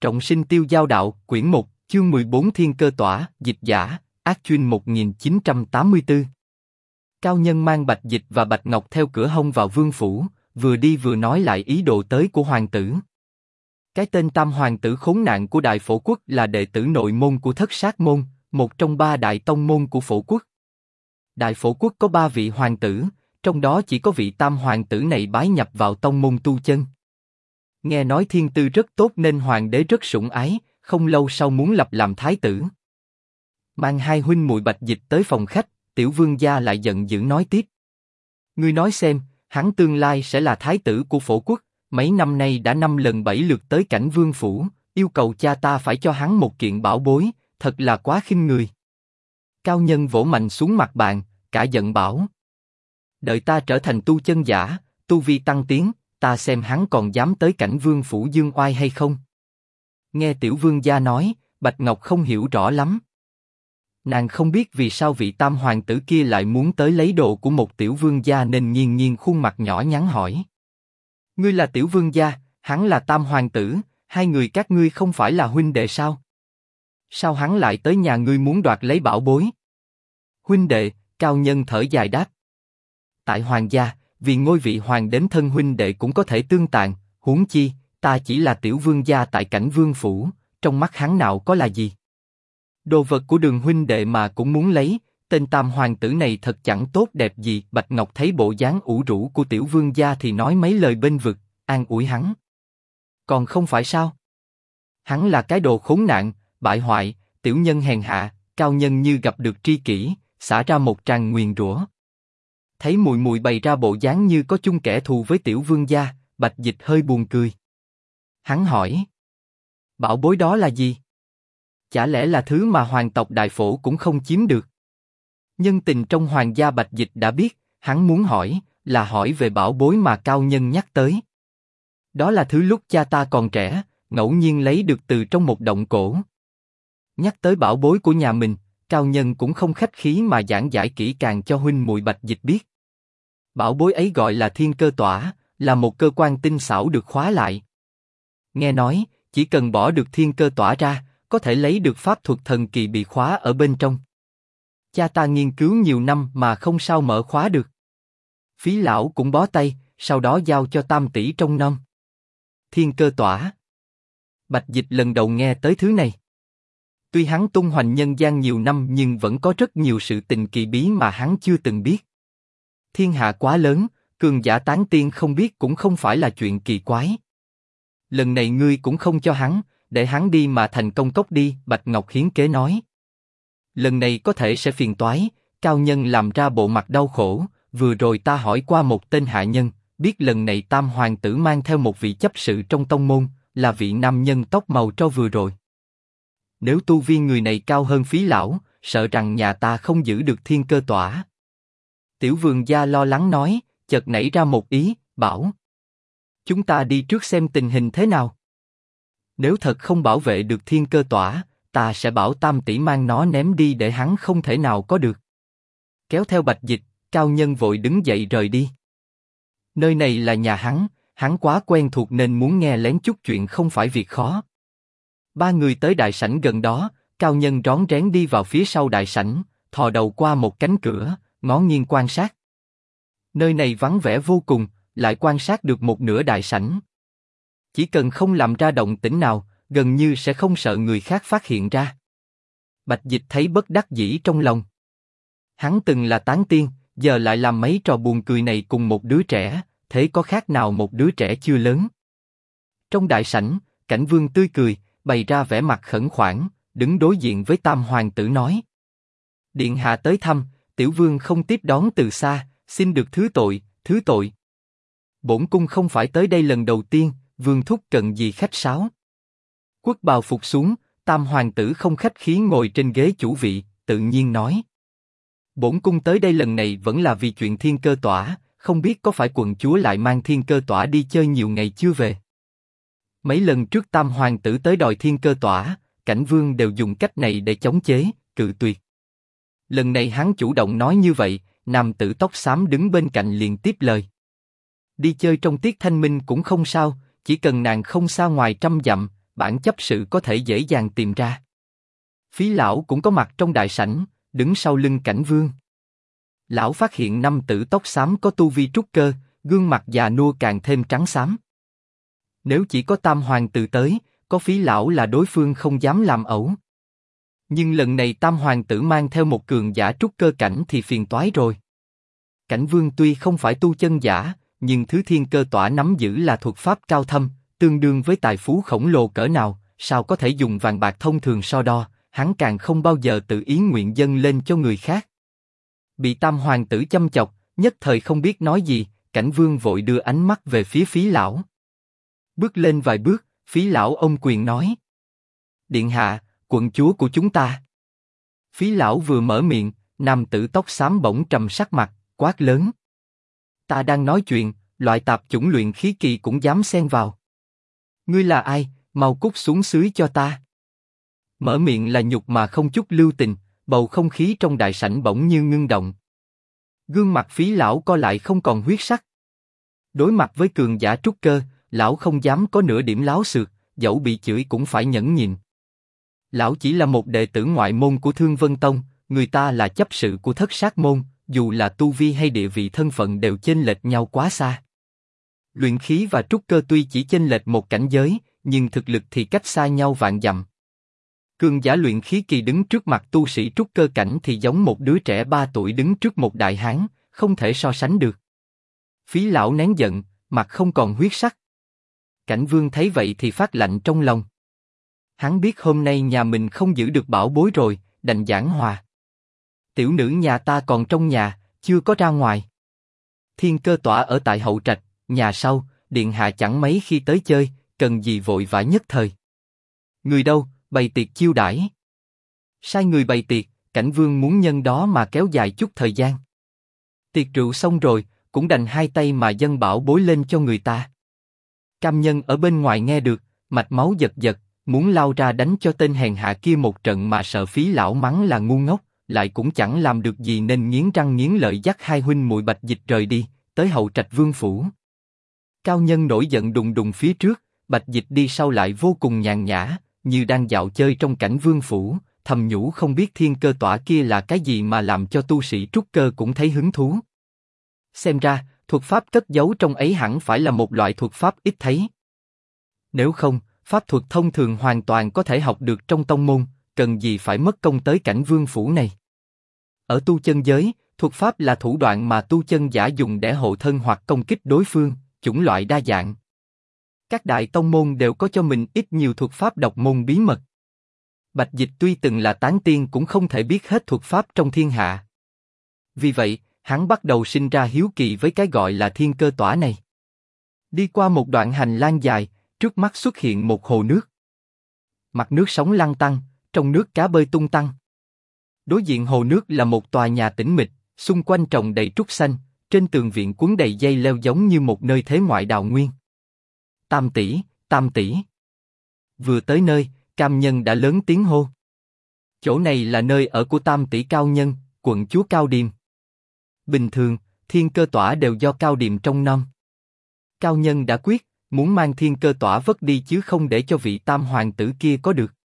Trọng sinh tiêu giao đạo, quyển 1, chương 14 Thiên cơ tỏa, dịch giả, Ác Chuyên 1984. Cao Nhân mang Bạch Dịch và Bạch Ngọc theo cửa hông vào vương phủ, vừa đi vừa nói lại ý đồ tới của hoàng tử. Cái tên Tam hoàng tử khốn nạn của Đại Phổ Quốc là đệ tử nội môn của Thất Sát môn, một trong 3 đại tông môn của Phổ Quốc. Đại Phổ Quốc có 3 vị hoàng tử, trong đó chỉ có vị Tam hoàng tử này bái nhập vào tông môn tu chân. Nghe nói thiên tư rất tốt nên hoàng đế rất sủng ái, không lâu sau muốn lập làm thái tử. Mang 2 huynh muội Bạch Dịch tới phòng khách, Tiểu Vương gia lại giận dữ nói tiếp: ngươi nói xem, hắn tương lai sẽ là thái tử của Phổ Quốc, mấy năm nay đã 5 lần 7 lượt tới Cảnh Vương phủ, yêu cầu cha ta phải cho hắn một kiện bảo bối, thật là quá khinh người. Cao Nhân vỗ mạnh xuống mặt bàn, cả giận bảo: đợi ta trở thành tu chân giả, tu vi tăng tiến, ta xem hắn còn dám tới Cảnh Vương phủ dương oai hay không. Nghe Tiểu Vương gia nói, Bạch Ngọc không hiểu rõ lắm. Nàng không biết vì sao vị Tam hoàng tử kia lại muốn tới lấy đồ của một Tiểu Vương gia nên nghiêng nghiêng khuôn mặt nhỏ nhắn hỏi: ngươi là Tiểu Vương gia, hắn là Tam hoàng tử, 2 người các ngươi không phải là huynh đệ sao? Sao hắn lại tới nhà ngươi muốn đoạt lấy bảo bối? Huynh đệ, Cao Nhân thở dài đáp: tại hoàng gia, vì ngôi vị hoàng đến thân huynh đệ cũng có thể tương tàn, huống chi ta chỉ là Tiểu Vương gia tại Cảnh Vương phủ, trong mắt hắn nào có là gì? Đồ vật của Đường huynh đệ mà cũng muốn lấy, tên Tam hoàng tử này thật chẳng tốt đẹp gì. Bạch Ngọc thấy bộ dáng ủ rũ của Tiểu Vương gia thì nói mấy lời bênh vực, an ủi hắn: còn không phải sao? Hắn là cái đồ khốn nạn, bại hoại, tiểu nhân hèn hạ. Cao Nhân như gặp được tri kỷ, xả ra một tràng nguyền rủa. Thấy muội muội bày ra bộ dáng như có chung kẻ thù với Tiểu Vương gia, Bạch Dịch hơi buồn cười. Hắn hỏi: bảo bối đó là gì? Chả lẽ là thứ mà hoàng tộc Đại Phổ cũng không chiếm được? Nhân tình trong hoàng gia Bạch Dịch đã biết, hắn muốn hỏi, là hỏi về bảo bối mà Cao Nhân nhắc tới. Đó là thứ lúc cha ta còn trẻ, ngẫu nhiên lấy được từ trong một động cổ. Nhắc tới bảo bối của nhà mình, Cao Nhân cũng không khách khí mà giảng giải kỹ càng cho huynh muội Bạch Dịch biết. Bảo bối ấy gọi là Thiên Cơ Tỏa, là một cơ quan tinh xảo được khóa lại. Nghe nói, chỉ cần bỏ được Thiên Cơ Tỏa ra, có thể lấy được pháp thuật thần kỳ bị khóa ở bên trong. Cha ta nghiên cứu nhiều năm mà không sao mở khóa được. Phí lão cũng bó tay, sau đó giao cho Tam tỷ trông nom. Thiên Cơ Tỏa. Bạch Dịch lần đầu nghe tới thứ này. Tuy hắn tung hoành nhân gian nhiều năm nhưng vẫn có rất nhiều sự tình kỳ bí mà hắn chưa từng biết. Thiên hạ quá lớn, cường giả tán tiên không biết cũng không phải là chuyện kỳ quái. Lần này ngươi cũng không cho hắn, để hắn đi mà thành công cốc đi. Bạch Ngọc hiến kế nói. Lần này có thể sẽ phiền toái. Cao Nhân làm ra bộ mặt đau khổ. Vừa rồi ta hỏi qua một tên hạ nhân, biết lần này Tam hoàng tử mang theo một vị chấp sự trong tông môn, là vị nam nhân tóc màu tro vừa rồi. Nếu tu vi người này cao hơn Phí lão, sợ rằng nhà ta không giữ được Thiên Cơ Tỏa. Tiểu Vương gia lo lắng nói, chợt nảy ra một ý, bảo: chúng ta đi trước xem tình hình thế nào. Nếu thật không bảo vệ được Thiên Cơ Tỏa, ta sẽ bảo Tam tỷ mang nó ném đi để hắn không thể nào có được. Kéo theo Bạch Dịch, Cao Nhân vội đứng dậy rời đi. Nơi này là nhà hắn quá quen thuộc nên muốn nghe lén chút chuyện không phải việc khó. 3 người tới đại sảnh gần đó, Cao Nhân rón rén đi vào phía sau đại sảnh, thò đầu qua một cánh cửa, ngó nghiêng quan sát. Nơi này vắng vẻ vô cùng, lại quan sát được một nửa đại sảnh. Chỉ cần không làm ra động tĩnh nào, gần như sẽ không sợ người khác phát hiện ra. Bạch Dịch thấy bất đắc dĩ trong lòng. Hắn từng là tán tiên, giờ lại làm mấy trò buồn cười này cùng một đứa trẻ, thế có khác nào một đứa trẻ chưa lớn. Trong đại sảnh, Cảnh Vương tươi cười, bày ra vẻ mặt khẩn khoản, đứng đối diện với Tam hoàng tử nói: điện hạ tới thăm, tiểu vương không tiếp đón từ xa, xin được thứ tội, thứ tội. Bổn cung không phải tới đây lần đầu tiên, vương thúc cần gì khách sáo. Quốc bào phục xuống, Tam hoàng tử không khách khí ngồi trên ghế chủ vị, tự nhiên nói: bổn cung tới đây lần này vẫn là vì chuyện Thiên Cơ Tỏa, không biết có phải quận chúa lại mang Thiên Cơ Tỏa đi chơi nhiều ngày chưa về. Mấy lần trước Tam hoàng tử tới đòi Thiên Cơ Tỏa, Cảnh Vương đều dùng cách này để chống chế, cự tuyệt. Lần này hắn chủ động nói như vậy, nam tử tóc xám đứng bên cạnh liền tiếp lời: đi chơi trong tiết thanh minh cũng không sao, chỉ cần nàng không xa ngoài 100 dặm, bản chấp sự có thể dễ dàng tìm ra. Phí lão cũng có mặt trong đại sảnh, đứng sau lưng Cảnh Vương. Lão phát hiện nam tử tóc xám có tu vi trúc cơ, gương mặt già nua càng thêm trắng xám. Nếu chỉ có Tam Hoàng tử tới, có Phí lão là đối phương không dám làm ẩu. Nhưng lần này Tam Hoàng tử mang theo một cường giả trúc cơ cảnh thì phiền toái rồi. Cảnh Vương tuy không phải tu chân giả, nhưng thứ thiên cơ tỏa nắm giữ là thuật pháp cao thâm, tương đương với tài phú khổng lồ cỡ nào, sao có thể dùng vàng bạc thông thường so đo, hắn càng không bao giờ tự ý nguyện dâng lên cho người khác. Bị Tam Hoàng tử châm chọc, nhất thời không biết nói gì, Cảnh Vương vội đưa ánh mắt về phía Phí lão. Bước lên vài bước, Phí lão ôm quyền nói: Điện hạ, quận chúa của chúng ta. Phí lão vừa mở miệng, nam tử tóc xám bỗng trầm sắc mặt, quát lớn: Ta đang nói chuyện, loại tạp chủng luyện khí kỳ cũng dám xen vào. Ngươi là ai, mau cút xuống xưới cho ta. Mở miệng là nhục mà không chút lưu tình, bầu không khí trong đại sảnh bỗng như ngưng động. Gương mặt Phí lão co lại không còn huyết sắc. Đối mặt với cường giả trúc cơ, lão không dám có nửa điểm láo xược, dẫu bị chửi cũng phải nhẫn nhịn. Lão chỉ là một đệ tử ngoại môn của Thương Vân Tông, người ta là chấp sự của Thất Sát môn, dù là tu vi hay địa vị thân phận đều chênh lệch nhau quá xa. Luyện khí và trúc cơ tuy chỉ chênh lệch một cảnh giới, nhưng thực lực thì cách xa nhau vạn dặm. Cường giả luyện khí kỳ đứng trước mặt tu sĩ trúc cơ cảnh thì giống một đứa trẻ 3 tuổi đứng trước một đại hán, không thể so sánh được. Phí lão nén giận, mặt không còn huyết sắc. Cảnh Vương thấy vậy thì phát lạnh trong lòng. Hắn biết hôm nay nhà mình không giữ được bảo bối rồi, đành giảng hòa. Tiểu nữ nhà ta còn trong nhà, chưa có ra ngoài. Thiên cơ tỏa ở tại hậu trạch, nhà sau, điện hạ chẳng mấy khi tới chơi, cần gì vội vã nhất thời. Người đâu, bày tiệc chiêu đãi. Sai người bày tiệc, Cảnh Vương muốn nhân đó mà kéo dài chút thời gian. Tiệc rượu xong rồi, cũng đành hai tay mà dâng bảo bối lên cho người ta. Cam Nhân ở bên ngoài nghe được, mạch máu giật giật, muốn lao ra đánh cho tên hèn hạ kia một trận mà sợ Phí lão mắng là ngu ngốc, lại cũng chẳng làm được gì nên nghiến răng nghiến lợi dắt hai huynh muội Bạch Dịch rời đi, tới hậu trạch vương phủ. Cao Nhân nổi giận đùng đùng phía trước, Bạch Dịch đi sau lại vô cùng nhàn nhã, như đang dạo chơi trong cảnh vương phủ, thầm nhủ không biết thiên cơ tỏa kia là cái gì mà làm cho tu sĩ trúc cơ cũng thấy hứng thú. Xem ra, thuật pháp cất giấu trong ấy hẳn phải là một loại thuật pháp ít thấy. Nếu không, pháp thuật thông thường hoàn toàn có thể học được trong tông môn, cần gì phải mất công tới cảnh vương phủ này. Ở tu chân giới, thuật pháp là thủ đoạn mà tu chân giả dùng để hộ thân hoặc công kích đối phương, chủng loại đa dạng. Các đại tông môn đều có cho mình ít nhiều thuật pháp độc môn bí mật. Bạch Dịch tuy từng là tán tiên cũng không thể biết hết thuật pháp trong thiên hạ. Vì vậy, hắn bắt đầu sinh ra hiếu kỳ với cái gọi là thiên cơ tỏa này. Đi qua một đoạn hành lang dài, trước mắt xuất hiện một hồ nước. Mặt nước sóng lăn tăn, trong nước cá bơi tung tăng. Đối diện hồ nước là một tòa nhà tĩnh mịch, xung quanh trồng đầy trúc xanh, trên tường viện quấn đầy dây leo giống như một nơi thế ngoại đào nguyên. Tam tỷ, Tam tỷ. Vừa tới nơi, Cam Nhân đã lớn tiếng hô. Chỗ này là nơi ở của Tam tỷ Cao Nhân, quận chúa Cao Điềm. Bình thường, thiên cơ tỏa đều do Cao Điềm trông nom. Cao Nhân đã quyết, muốn mang thiên cơ tỏa vất đi chứ không để cho vị Tam hoàng tử kia có được.